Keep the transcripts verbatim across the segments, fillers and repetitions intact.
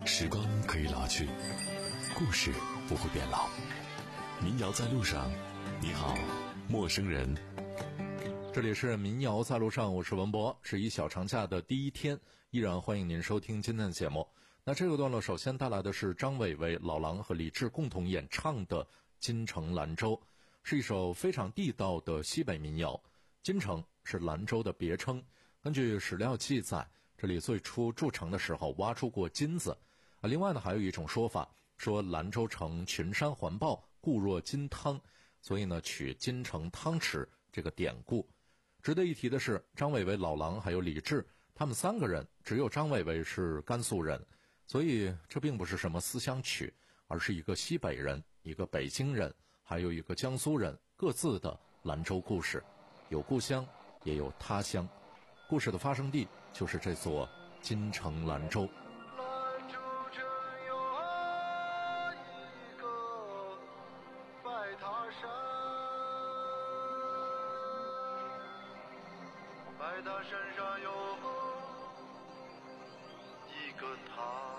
时光可以老去，故事不会变老。民谣在路上，你好，陌生人。 这里是民谣在路上，我是文博。十一小长假的第一天，依然欢迎您收听今天的节目。那这个段落首先带来的是张伟伟、老狼和李志共同演唱的《金城兰州》，是一首非常地道的西北民谣。金城是兰州的别称，根据史料记载，这里最初筑城的时候挖出过金子。啊，另外呢，还有一种说法，说兰州城群山环抱，固若金汤，所以呢，取金城汤池这个典故。值得一提的是，张伟伟、老狼还有李志，他们三个人，只有张伟伟是甘肃人，所以这并不是什么思乡曲，而是一个西北人，一个北京人，还有一个江苏人，各自的兰州故事，有故乡，也有他乡。故事的发生地就是这座金城兰州。 兰州城有一个白塔山，白塔山上有一个塔。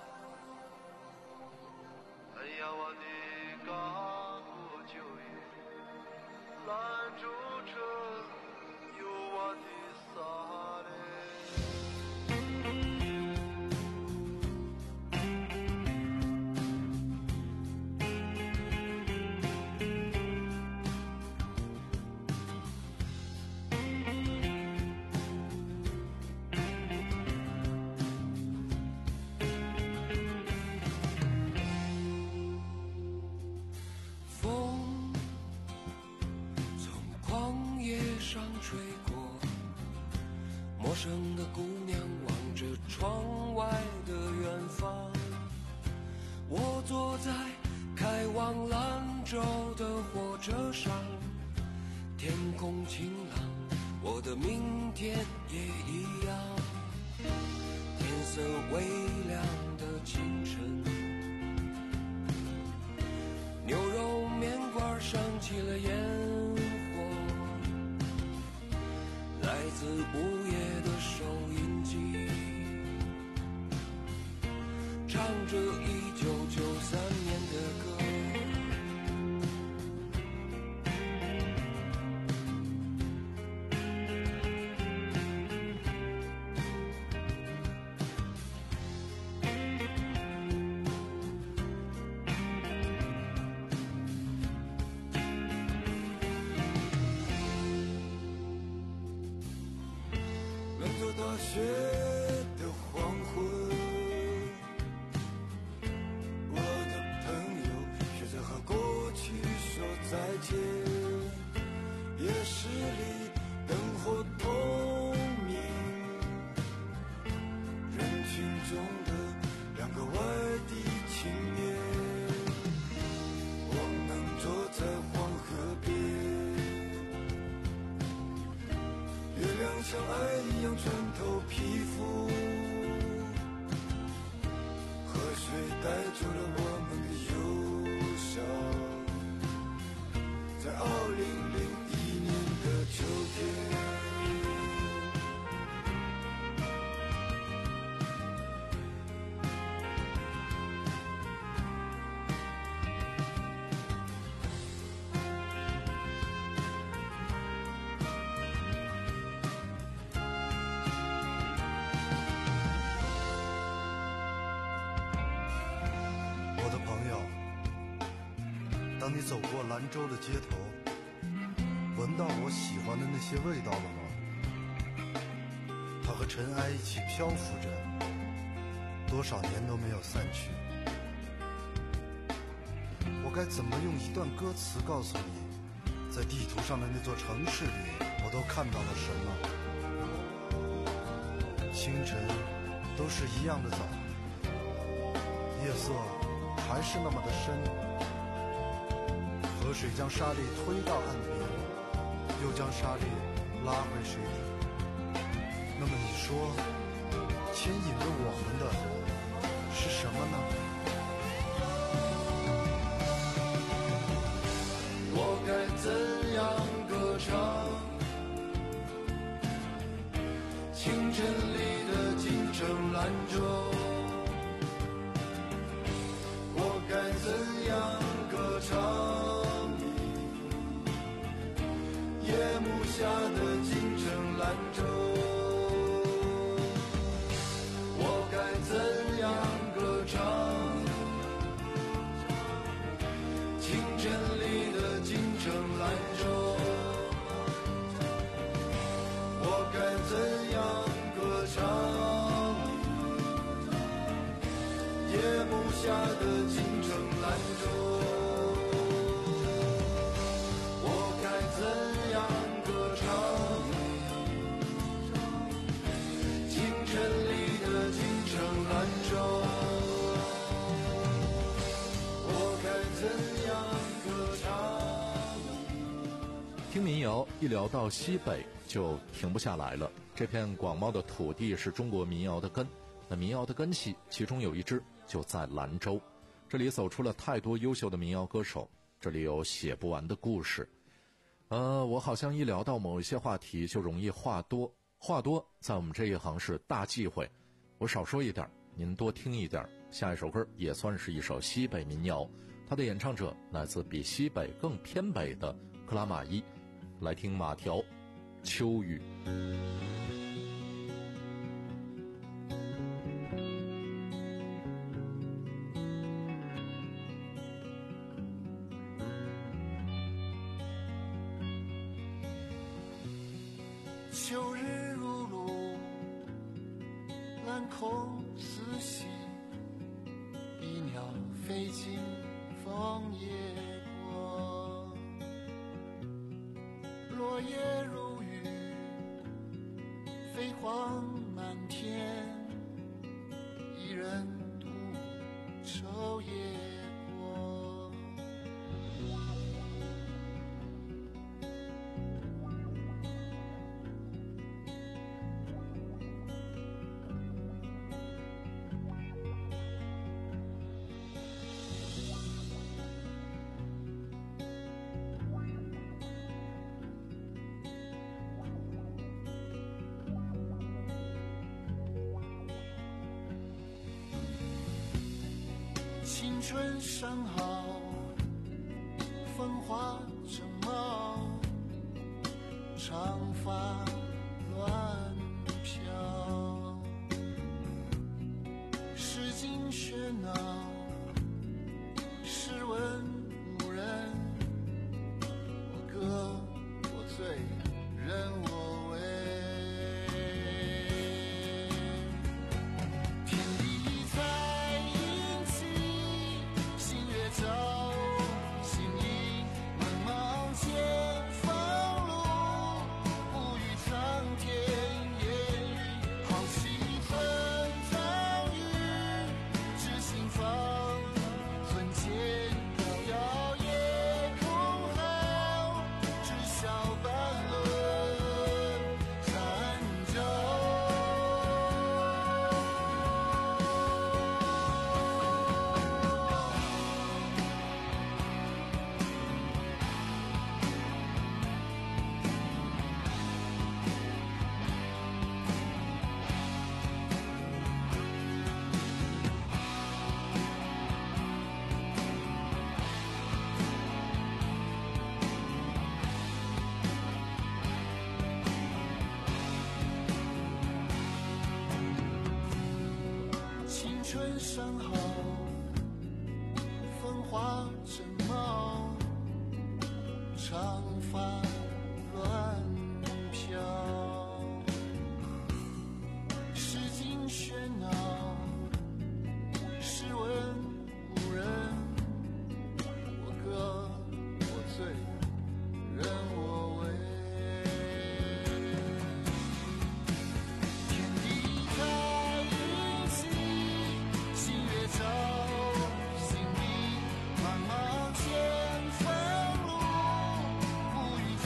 哎呀，我的干部就业，兰州城有我的萨嘞。 陌生的姑娘望着窗外的远方，我坐在开往兰州的火车上，天空晴朗，我的明天也一样。天色微亮的清晨，牛肉面馆升起了烟火，来自午夜的收音机，唱着一九九三年的歌。 大学的黄昏，我的朋友学着和过去说再见，夜市里灯火通明，人群中的两个外地青年，我们坐在黄河边，月亮像爱一样穿透皮肤，河水带走了我们的忧伤，在二零零一年的秋天。 当你走过兰州的街头，闻到我喜欢的那些味道了吗？它和尘埃一起漂浮着，多少年都没有散去。我该怎么用一段歌词告诉你，在地图上的那座城市里，我都看到了什么？清晨都是一样的早，夜色还是那么的深。河水将沙粒推到岸边，又将沙粒拉回水底。那么你说，牵引着我们的是什么呢？ 我该怎样歌唱？清晨里的金城兰州， 样歌唱你，夜幕下的京城兰州，我该怎样歌唱？清晨里的京城兰州，我该怎样歌唱？夜幕下的京城兰州，我该怎样歌唱？清晨里的京城兰州，我该怎样歌唱？ 听民谣一聊到西北就停不下来了。这片广袤的土地是中国民谣的根，那民谣的根系其中有一支就在兰州，这里走出了太多优秀的民谣歌手，这里有写不完的故事。呃，我好像一聊到某一些话题就容易话多，话多在我们这一行是大忌讳，我少说一点，您多听一点。下一首歌也算是一首西北民谣，它的演唱者来自比西北更偏北的克拉玛依，来听马条秋雨。 秋日如露，蓝空四稀，一鸟飞进枫叶过，落叶如雨，飞黄满天，一人独抽夜过。青春尚好，风华正茂，长发乱飘，市井喧闹，试问无人，我歌我醉，人我为。春尚好，风华正茂，长发乱飘，市井喧闹，试问无人，我歌我醉，人我为。心里茫茫千分路，不与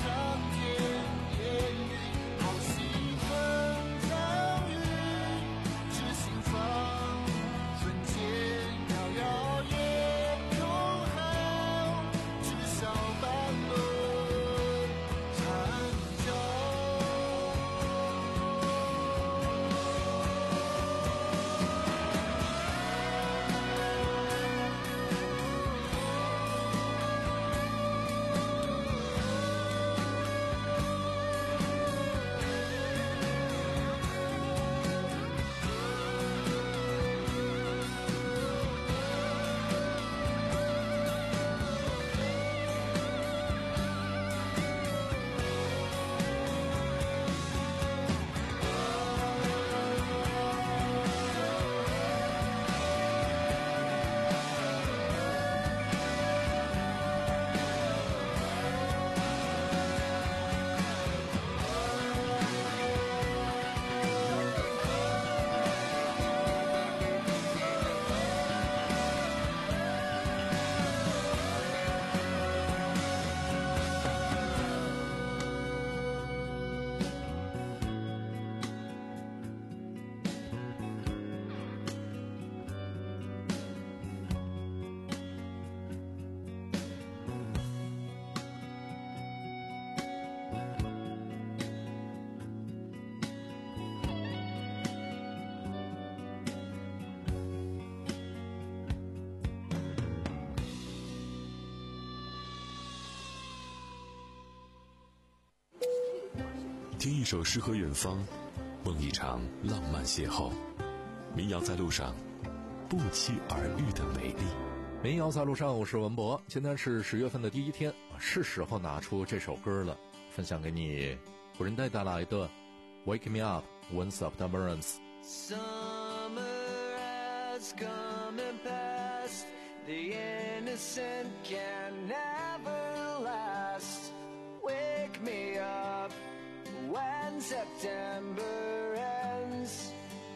听一首诗和远方，梦一场浪漫邂逅。民谣在路上，不期而遇的美丽。 民谣在路上，我是文博。今天是十月份的第一天，是时候拿出这首歌了，分享给你。古人带带来的 Wake Me Up When September Ends。Summer has come and passed. The innocent can never last. Wake me up when September ends.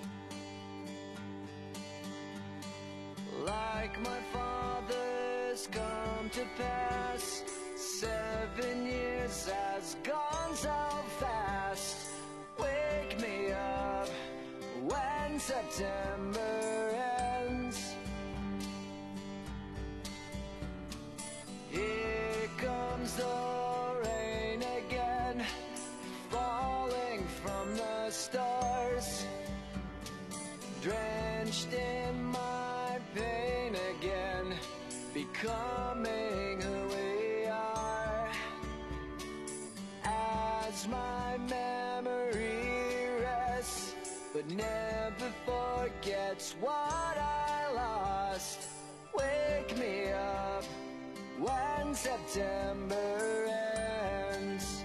Like my father's come to pass, seven years has gone so fast. Wake me up when September ends. Here comes the rain again, falling from the stars, drenched in my pain again, becoming who we are. As my memory rests, but never forgets what I lost. Wake me up when September ends.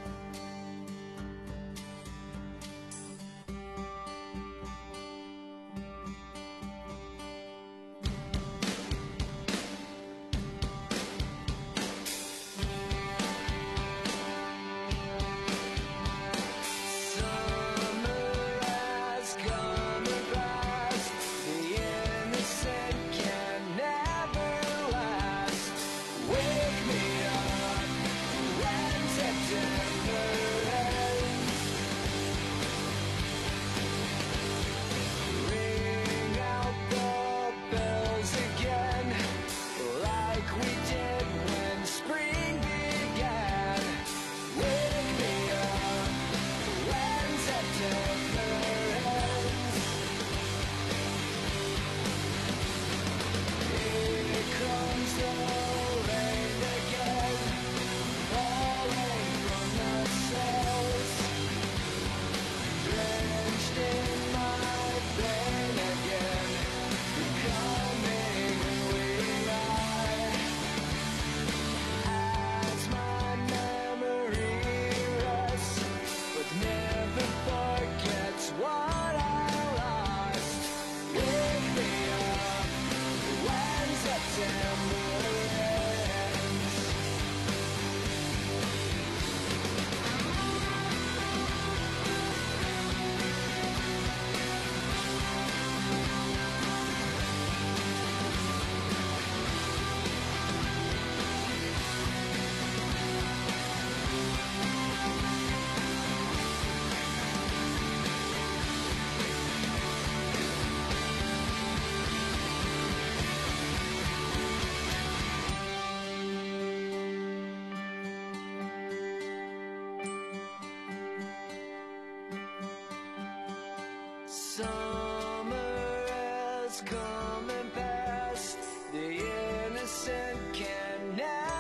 Summer has come and passed. The innocent can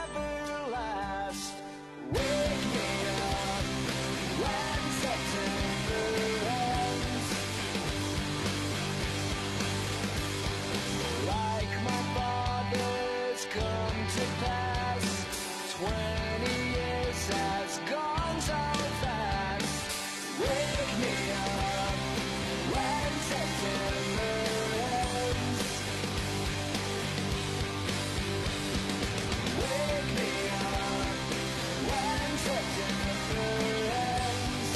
never last. Wake me up when September ends. Like my father's come to pass, twenty years has gone so fast. Wake me up when September ends. Wake me up when September ends.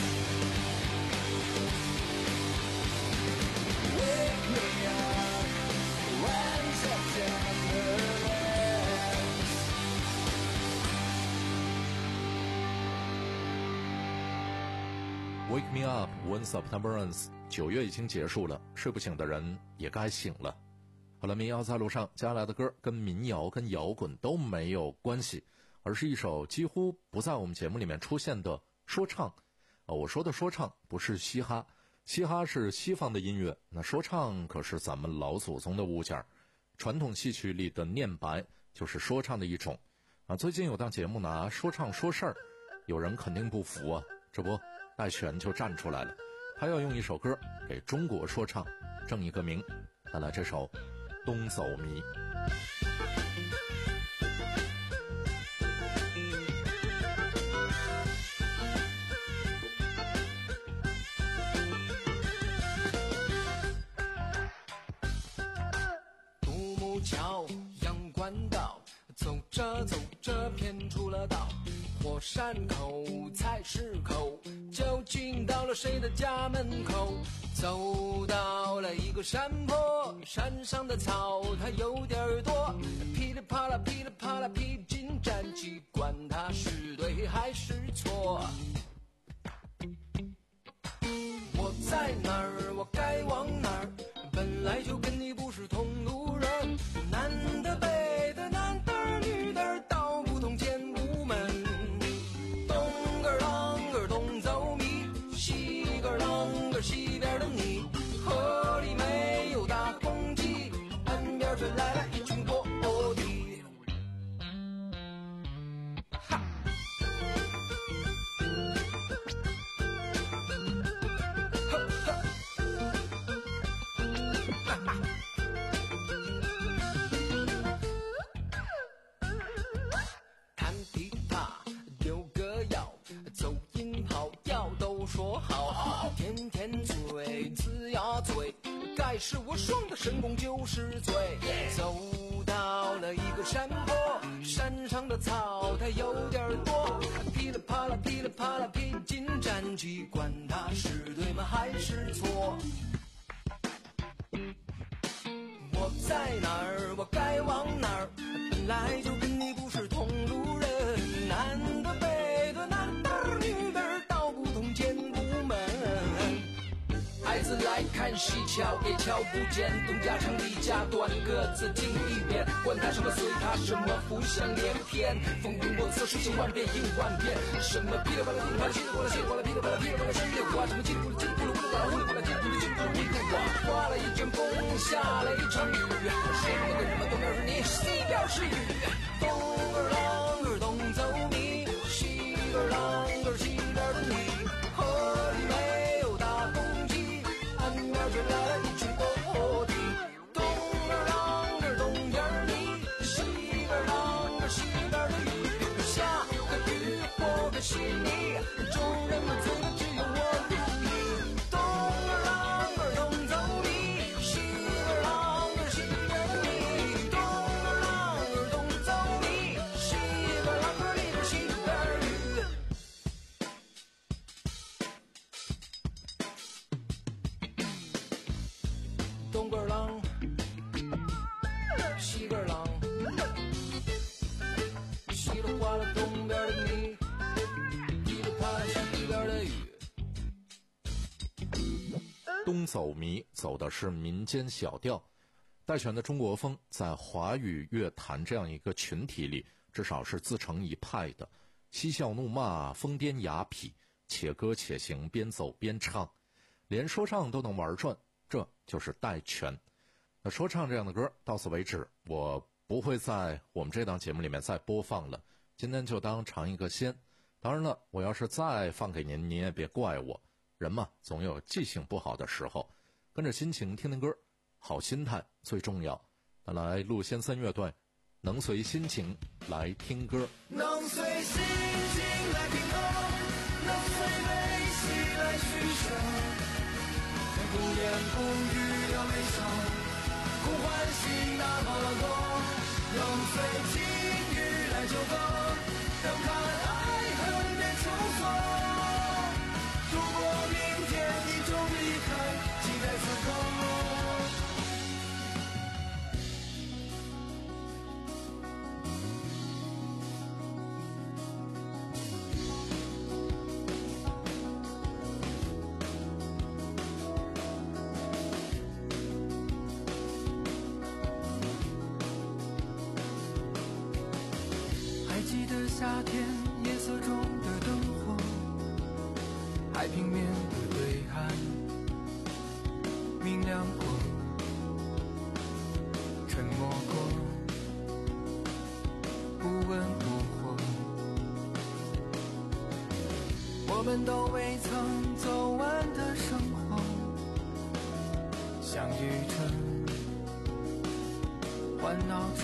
Wake me up when September ends. Wake me up when September ends。九月已经结束了，睡不醒的人也该醒了。好了，民谣在路上，接下来的歌跟民谣跟摇滚都没有关系，而是一首几乎不在我们节目里面出现的说唱。呃，我说的说唱不是嘻哈，嘻哈是西方的音乐，那说唱可是咱们老祖宗的物件。传统戏曲里的念白就是说唱的一种。啊，最近有档节目拿说唱说事儿，有人肯定不服啊，这不戴荃就站出来了，他要用一首歌给中国说唱正一个名。带来这首《东走迷》。 独木桥，阳关道，走着走着偏出了道，火山口，菜市口，究竟到了谁的家门口？走到了一个山坡，山上的草它有点多，噼里啪啦噼里啪啦披荆斩棘，管它是对还是错。我在哪儿，我该往哪儿，本来就跟你不是同路人，男的北的男的女的道不同见无门，东个儿啷个儿东走迷，西个儿啷个儿西边的你，河里没有大公鸡，岸边却来了一群波地。哈弹琵琶丢个腰，走音跑调都说好，天天醉龇牙嘴，该是我双的神功九十岁。走到了一个山坡，山上的草它有点多，噼里啪啦噼里啪啦披荆斩棘，管它是对吗还是错。我在哪儿，我该往哪儿，本来就跟你不是同路人，男的北的男的女的道不同见不门，孩子来看戏瞧也瞧不见，东家长李家短，各自经一遍，管他什么随他什么，浮想联翩，风云莫测，瞬息万变应万变，什么噼里啪啦噼里啪啦稀里哗啦稀里哗啦噼里啪啦噼里啪啦稀里哗啦，什么叽里咕噜叽里咕噜咕噜呱啦呼里呱啦叽里咕噜叽里咕噜咕噜呱，刮了一阵风，下了一场雨，什么跟什么东边是你，西边是雨，东个儿啷个儿东走迷，西个儿啷个儿西边的你，河里没有大公鸡，岸边却来了一群波地，东个儿啷个儿东边你，西个儿啷个儿西边的雨，下个雨或个稀泥，众人们醉的只有我独你，东个儿啷个儿东走迷，西个儿啷个儿西边的你，东个儿啷个儿东走迷，西个儿啷个儿里边西边雨。东个儿啷，西个儿啷，稀里哗啦东边的你，噼里啪啦西边的雨。 东走迷走的是民间小调，戴荃的中国风在华语乐坛这样一个群体里，至少是自成一派的。嬉笑怒骂，疯癫雅痞，且歌且行，边走边唱，连说唱都能玩转，这就是戴荃。那说唱这样的歌到此为止，我不会在我们这档节目里面再播放了，今天就当尝一个鲜。当然了，我要是再放给您，您也别怪我，人嘛总有记性不好的时候，跟着心情听听歌，好心态最重要。那来陆先森乐队，能随心情来听歌。 能随心情来听歌，能随悲喜来取舍，在不言不语的微笑，呼唤醒那么多，能随境遇来纠葛，让看爱恨变出所，度过明天一种离开，记在此刻。还记得夏天夜色中的灯火，海平面的对岸明亮过，沉默过，不温不火。我们们都未曾走完的生活，相遇着，欢闹着，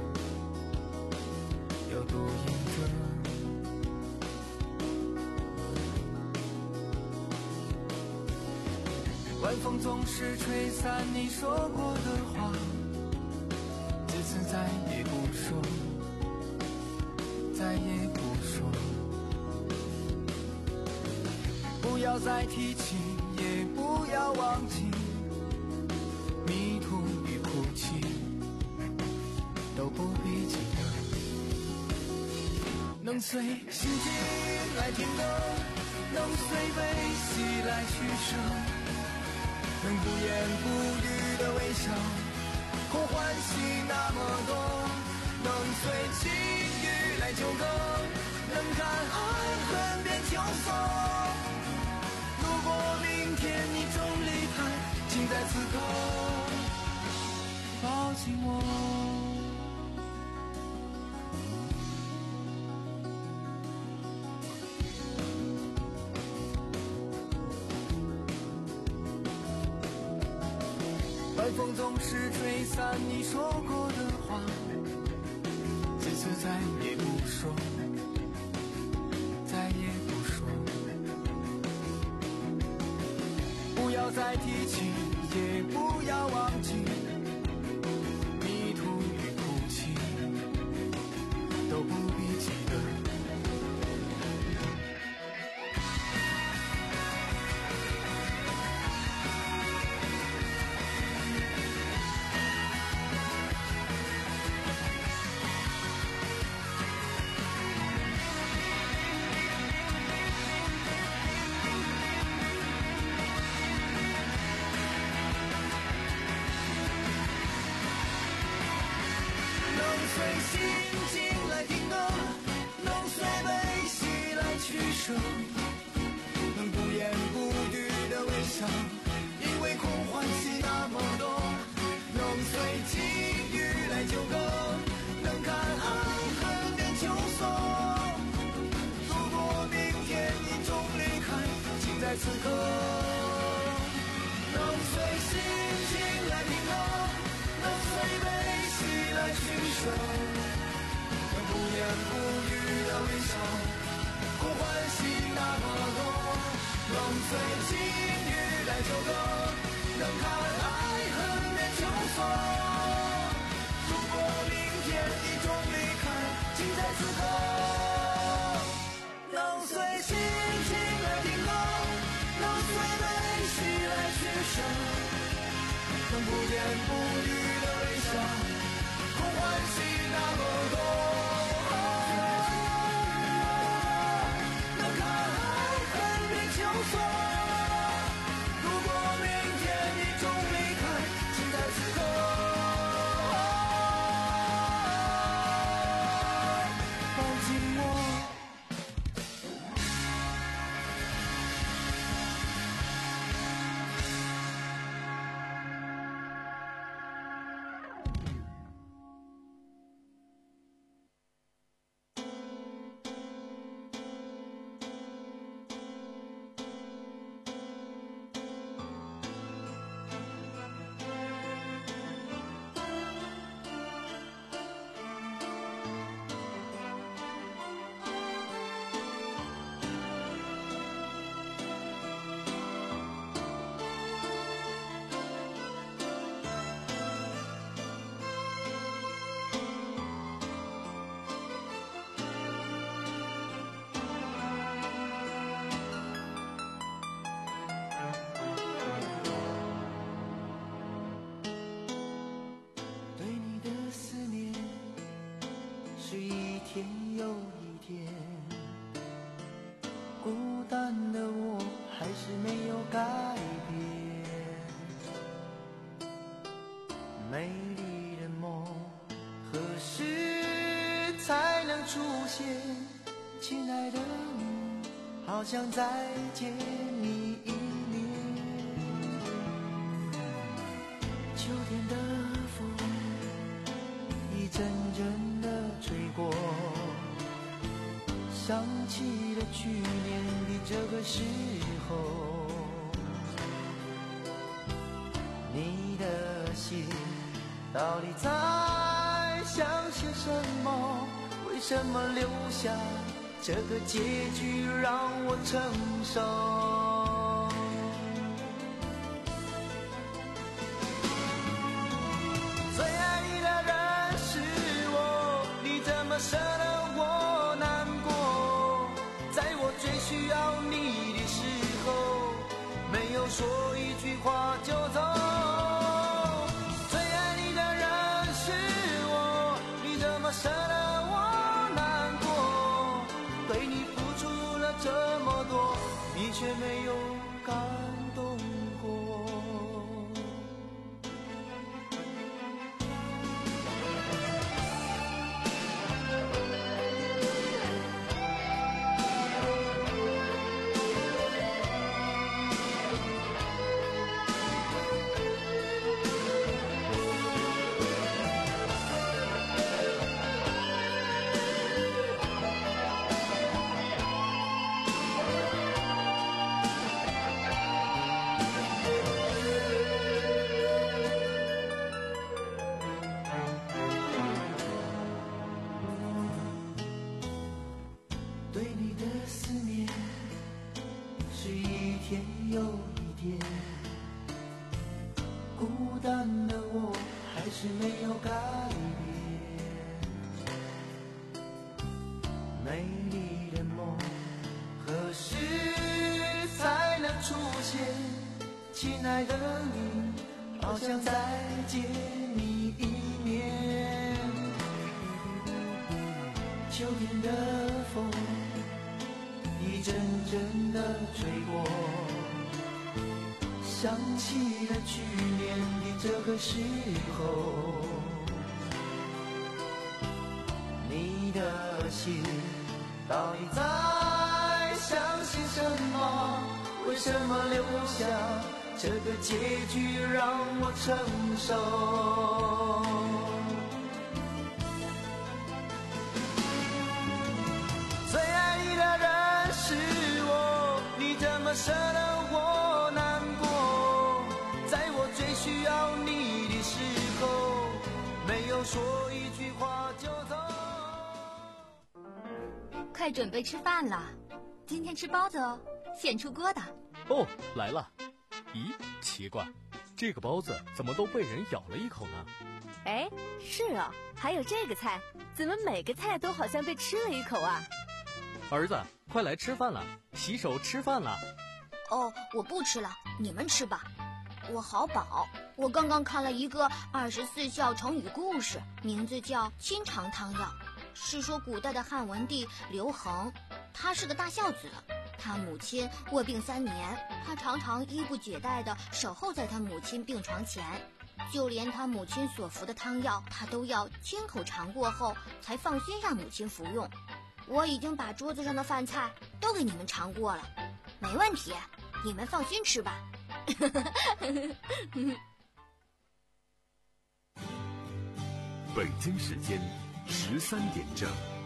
又独饮着。晚风总是吹散你说过的话，这次再也不说，再也不说。不要再提起，也不要忘记，迷途与哭泣都不必记得。能随心情来听歌，能随悲喜来取舍，能不言不语的微笑，空欢喜那么多，能随境遇来纠葛，能看爱恨变秋色。如果明天你终离开，请在此刻抱紧我。晚风总是吹散你说过的话，这次再也不说，再也不说。不要再提起，也不要忘记，迷途与哭泣都不必记得。随心情来听歌，能随悲喜来取舍，能不言不语的微笑，因为空欢喜那么多，能随境遇来纠葛，能看爱恨变秋色。如果明天你终离开，请在此刻能随心情来听歌，能随悲喜来取舍，能不言不语的微笑，空欢喜那么多，能随境遇来纠葛，能看爱恨变秋色。如果明天你终离开，请在此刻能随心情来听歌，能随悲喜来取舍，能不言不语的微笑，空欢喜那么多，能看爱恨变秋色。如果明天你终离开，请在此刻抱紧我。美丽的梦何时才能出现？亲爱的你，好想再见你一面。秋天的风一阵阵的吹过，想起了去年的这个时候，你的心到底在想些什么？为什么留下这个结局让我承受？最爱你的人是我，你怎么舍得我难过？在我最需要你的时候，没有说一句话就走。最爱你的人是我，你怎么舍得我难过？对你付出了这么多，你却没有感动过。对你的思念是一天又一天，孤单的我还是没有改变。美丽的梦何时才能出现？亲爱的你，好想再见你一面。秋天的风一阵阵的吹过，想起了去年的这个时候，你的心到底在想些什么？为什么留下这个结局让我承受？最爱你的人是我，你怎么舍得我难过？在我最需要你的时候，没有说一句话就走。 快准备吃饭了，今天吃包子哦，现出锅的。 哦，来了。咦，奇怪，这个包子怎么都被人咬了一口呢？ 哎，是哦，还有这个菜，怎么每个菜都好像被吃了一口啊？ 儿子，快来吃饭了，洗手吃饭了。 哦，我不吃了，你们吃吧。我好饱，我刚刚看了一个二十四孝成语故事，名字叫《清肠汤药》，是说古代的汉文帝刘恒，他是个大孝子，他母亲卧病三年，他常常衣不解带地守候在他母亲病床前，就连他母亲所服的汤药，他都要亲口尝过后才放心让母亲服用。我已经把桌子上的饭菜都给你们尝过了，没问题，你们放心吃吧。 北京时间十三点整。